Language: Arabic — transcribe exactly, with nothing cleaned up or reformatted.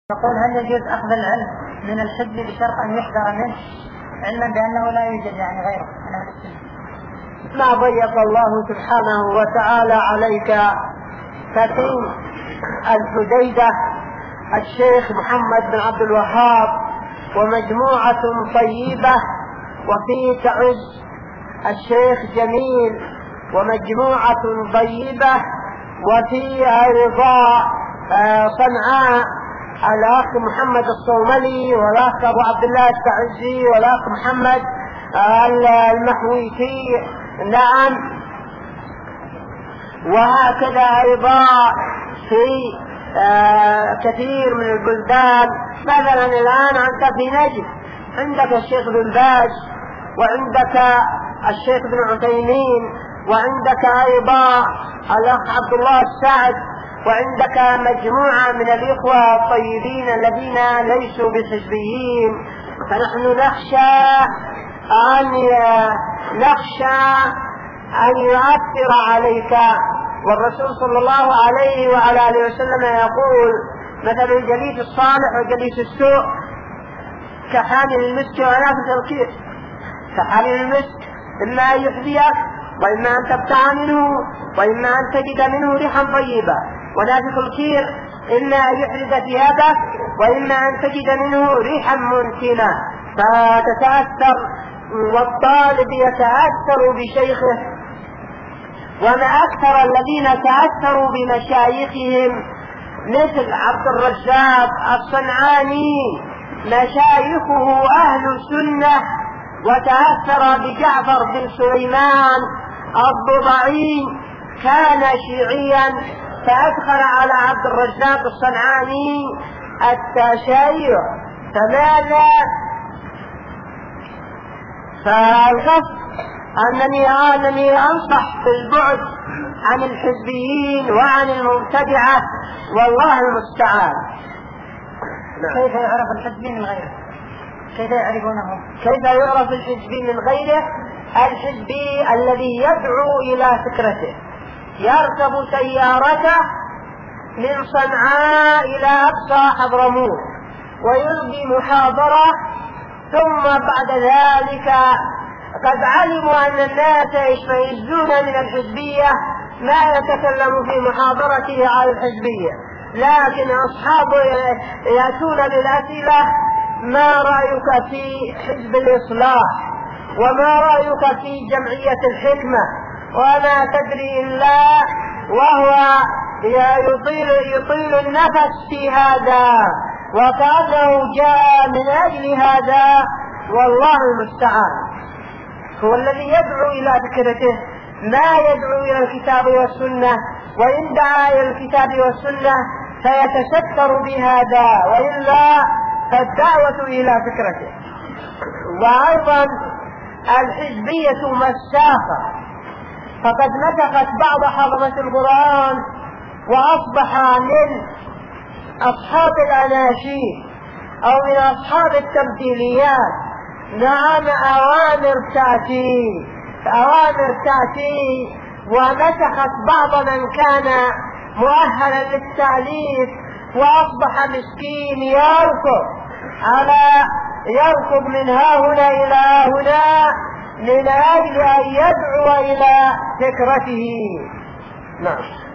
يقول: هل يجوز أخذ العلم من الحزب بشرط أن يحذر منه، علما بأنه لا يوجد يعني غيره من أهل السنة؟ ما ضيق الله سبحانه وتعالى عليك فتي الحديدة الشيخ محمد بن عبد الوهاب ومجموعة طيبة، وفي تعز الشيخ جميل ومجموعة طيبة، وفي أيضا صنعاء الأخ محمد الصوملي والأخ أبو عبد الله التعزي والأخ محمد المحويتي. نعم، وهكذا أيضا في كثير من البلدان. مثلا الآن أنت في نجد عندك الشيخ بن باز، وعندك الشيخ بن عثيمين، وعندك أيضا الأخ عبد الله السعد، وعندك مجموعة من الإخوة الطيبين الذين ليسوا بحزبيين. فنحن نخشى أن نخشى أن يؤثر عليك. والرسول صلى الله عليه وعلى آله وسلم يقول: مثل الجليس الصالح وجليس السوء كحامل المسك ونافث الكير. فحامل المسك إما أن يحذيك، وإما أن تبتاع منه، وإما أن تجد منه ريحا طيبة. ونافث الكير إما أن يحرق ثيابك، وإما أن تجد منه ريحا منتنة فتتأثر. والطالب يتأثر بشيخه، وما أكثر الذين تأثروا بمشايخهم مثل عبد الرزاق الصنعاني، مشايخه أهل سنة، وتأثر بجعفر بن سليمان الضبعي كان شيعيا، فأدخل على عبد الرزاق الصنعاني التشيع. فماذا؟ فالقصد أنني أنني أنصح بالبعد عن الحزبيين وعن المبتدعة، والله المستعان. كيف يعرف الحزبي من غيره؟ كيف يعرفونه؟ كيف يعرف الحزبي من غيره؟ الحزبي الذي يدعو إلى فكرته، يركب سيارته من صنعاء إلى أقصى حضرموت ويلقي محاضرة، ثم بعد ذلك قد علموا أن الناس يشمئزون من الحزبية ما يتكلم في محاضرته على الحزبية، لكن أصحابه يأتون بالأسئلة: ما رأيك في حزب الإصلاح؟ وما رأيك في جمعية الحكمة؟ وما تدري إلا وهو يطيل, يطيل النفس في هذا، وكأنه جاء من أجل هذا. والله المستعان. هو الذي يدعو إلى فكرته، ما يدعو إلى الكتاب والسنة، وإن دعا إلى الكتاب والسنة فيتستر بهذا، وإلا فالدعوة إلى فكرته. وأيضا الحزبية مساخة، فقد نسخت بعض حضرة القرآن، وأصبح من أصحاب الأناشيد أو من أصحاب التمثيليات نعم أوامر تأتي أوامر تأتي ومسخت بعض من كان مؤهلا للتأليف، وأصبح مسكين يركض على يركض من ها هنا إلى هنا من أجل أن يدعو إلى فكرته. نعم.